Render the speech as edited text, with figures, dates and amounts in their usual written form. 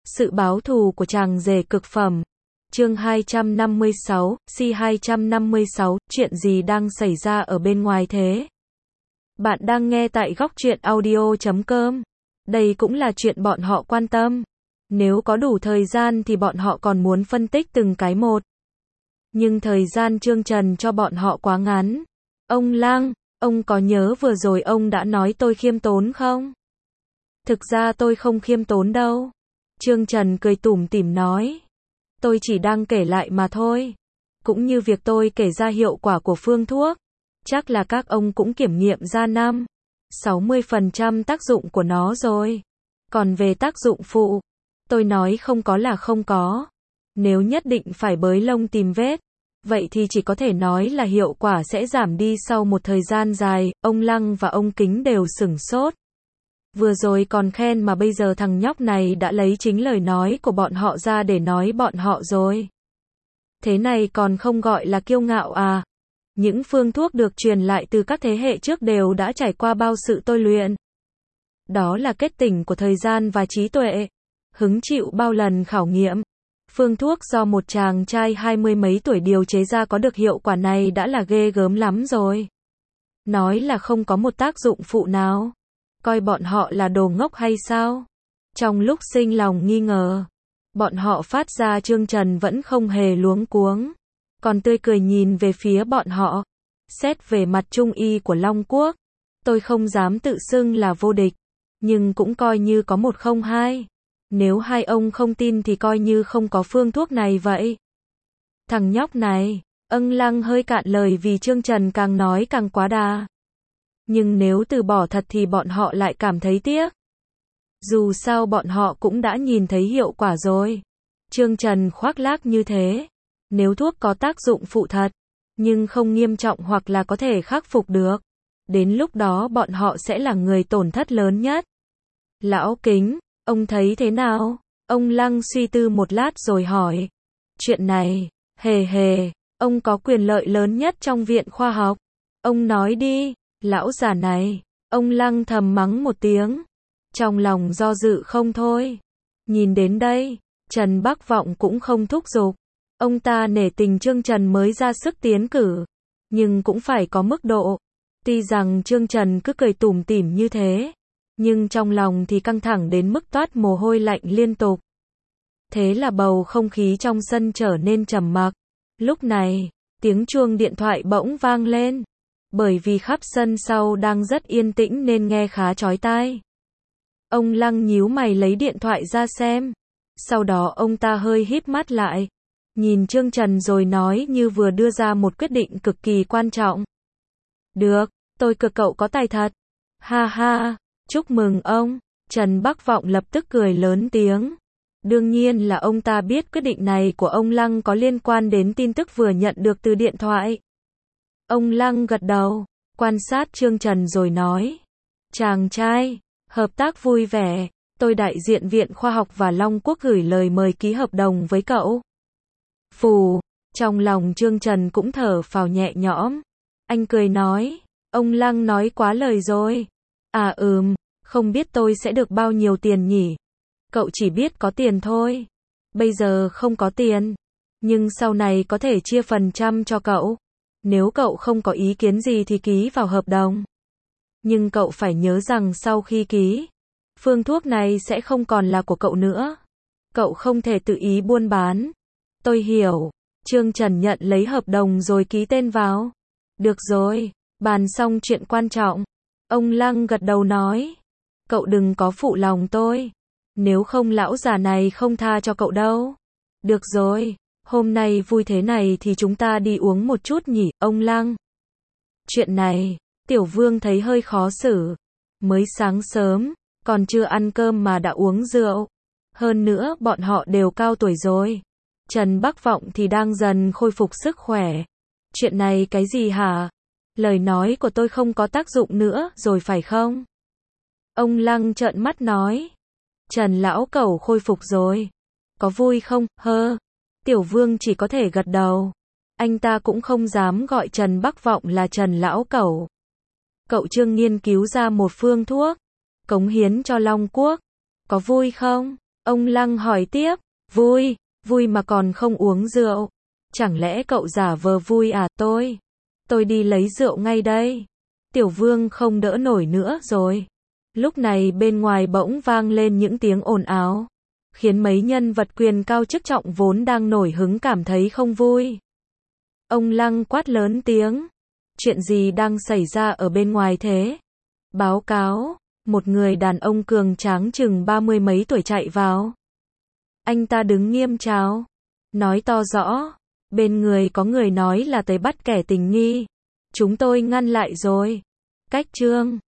Sự báo thù của chàng rể cực phẩm. Chương 256, C256, chuyện gì đang xảy ra ở bên ngoài thế? Bạn đang nghe tại góc truyện audio.com. Đây cũng là chuyện bọn họ quan tâm. Nếu có đủ thời gian thì bọn họ còn muốn phân tích từng cái một. Nhưng thời gian Trương Trần cho bọn họ quá ngắn. Ông Lăng, ông có nhớ vừa rồi ông đã nói tôi khiêm tốn không? Thực ra tôi không khiêm tốn đâu. Trương Trần cười tủm tỉm nói. Tôi chỉ đang kể lại mà thôi. Cũng như việc tôi kể ra hiệu quả của phương thuốc. Chắc là các ông cũng kiểm nghiệm ra 60% tác dụng của nó rồi. Còn về tác dụng phụ, tôi nói không có là không có. Nếu nhất định phải bới lông tìm vết, vậy thì chỉ có thể nói là hiệu quả sẽ giảm đi sau một thời gian dài. Ông Lăng và ông Kính đều sửng sốt. Vừa rồi còn khen mà bây giờ thằng nhóc này đã lấy chính lời nói của bọn họ ra để nói bọn họ rồi. Thế này còn không gọi là kiêu ngạo à? Những phương thuốc được truyền lại từ các thế hệ trước đều đã trải qua bao sự tôi luyện. Đó là kết tinh của thời gian và trí tuệ. Hứng chịu bao lần khảo nghiệm. Phương thuốc do một chàng trai 20 mấy tuổi điều chế ra có được hiệu quả này đã là ghê gớm lắm rồi. Nói là không có một tác dụng phụ nào. Coi bọn họ là đồ ngốc hay sao? Trong lúc sinh lòng nghi ngờ, bọn họ phát ra Trương Trần vẫn không hề luống cuống, còn tươi cười nhìn về phía bọn họ. Xét về mặt trung y của Long Quốc, tôi không dám tự xưng là vô địch, nhưng cũng coi như có 102. Nếu hai ông không tin thì coi như không có phương thuốc này vậy. Thằng nhóc này, Lăng hơi cạn lời vì Trương Trần càng nói càng quá đà. Nhưng nếu từ bỏ thật thì bọn họ lại cảm thấy tiếc. Dù sao bọn họ cũng đã nhìn thấy hiệu quả rồi. Trương Trần khoác lác như thế. Nếu thuốc có tác dụng phụ thật, nhưng không nghiêm trọng hoặc là có thể khắc phục được, đến lúc đó bọn họ sẽ là người tổn thất lớn nhất. Lão Kính, ông thấy thế nào? Ông Lăng suy tư một lát rồi hỏi. Chuyện này, ông có quyền lợi lớn nhất trong viện khoa học. Ông nói đi. Lão già này, ông Lăng thầm mắng một tiếng. Trong lòng do dự không thôi. Nhìn đến đây, Trần Bắc Vọng cũng không thúc giục. Ông ta nể tình Trương Trần mới ra sức tiến cử. Nhưng cũng phải có mức độ. Tuy rằng Trương Trần cứ cười tủm tỉm như thế, nhưng trong lòng thì căng thẳng đến mức toát mồ hôi lạnh liên tục. Thế là bầu không khí trong sân trở nên trầm mặc. Lúc này, tiếng chuông điện thoại bỗng vang lên. Bởi vì khắp sân sau đang rất yên tĩnh nên nghe khá chói tai. Ông Lăng nhíu mày lấy điện thoại ra xem. Sau đó ông ta hơi híp mắt lại. Nhìn Trương Trần rồi nói như vừa đưa ra một quyết định cực kỳ quan trọng. Được, tôi cực cậu có tài thật. Ha ha, chúc mừng ông. Trần Bắc Vọng lập tức cười lớn tiếng. Đương nhiên là ông ta biết quyết định này của ông Lăng có liên quan đến tin tức vừa nhận được từ điện thoại. Ông Lăng gật đầu, quan sát Trương Trần rồi nói. Chàng trai, hợp tác vui vẻ, tôi đại diện Viện Khoa học và Long Quốc gửi lời mời ký hợp đồng với cậu. Phù, trong lòng Trương Trần cũng thở phào nhẹ nhõm. Anh cười nói, ông Lăng nói quá lời rồi. À không biết tôi sẽ được bao nhiêu tiền nhỉ? Cậu chỉ biết có tiền thôi. Bây giờ không có tiền, nhưng sau này có thể chia phần trăm cho cậu. Nếu cậu không có ý kiến gì thì ký vào hợp đồng. Nhưng cậu phải nhớ rằng sau khi ký, phương thuốc này sẽ không còn là của cậu nữa. Cậu không thể tự ý buôn bán. Tôi hiểu. Trương Trần nhận lấy hợp đồng rồi ký tên vào. Được rồi, bàn xong chuyện quan trọng. Ông Lăng gật đầu nói. Cậu đừng có phụ lòng tôi. Nếu không lão già này không tha cho cậu đâu. Được rồi. Hôm nay vui thế này thì chúng ta đi uống một chút nhỉ, ông Lăng. Chuyện này, Tiểu Vương thấy hơi khó xử. Mới sáng sớm, còn chưa ăn cơm mà đã uống rượu. Hơn nữa bọn họ đều cao tuổi rồi. Trần Bắc Vọng thì đang dần khôi phục sức khỏe. Chuyện này cái gì hả? Lời nói của tôi không có tác dụng nữa rồi phải không? Ông Lăng trợn mắt nói. Trần lão cẩu khôi phục rồi. Có vui không, Tiểu Vương chỉ có thể gật đầu. Anh ta cũng không dám gọi Trần Bắc Vọng là Trần lão cẩu. Cậu Trương nghiên cứu ra một phương thuốc, cống hiến cho Long Quốc. Có vui không? Ông Lăng hỏi tiếp, vui, vui mà còn không uống rượu. Chẳng lẽ cậu giả vờ vui à? Tôi đi lấy rượu ngay đây. Tiểu Vương không đỡ nổi nữa rồi. Lúc này bên ngoài bỗng vang lên những tiếng ồn ào, khiến mấy nhân vật quyền cao chức trọng vốn đang nổi hứng cảm thấy không vui. Ông Lăng quát lớn tiếng, chuyện gì đang xảy ra ở bên ngoài thế? Báo cáo, một người đàn ông cường tráng chừng 30 mấy tuổi chạy vào. Anh ta đứng nghiêm trào, nói to rõ, bên người có người nói là tới bắt kẻ tình nghi. Chúng tôi ngăn lại rồi. Cách chương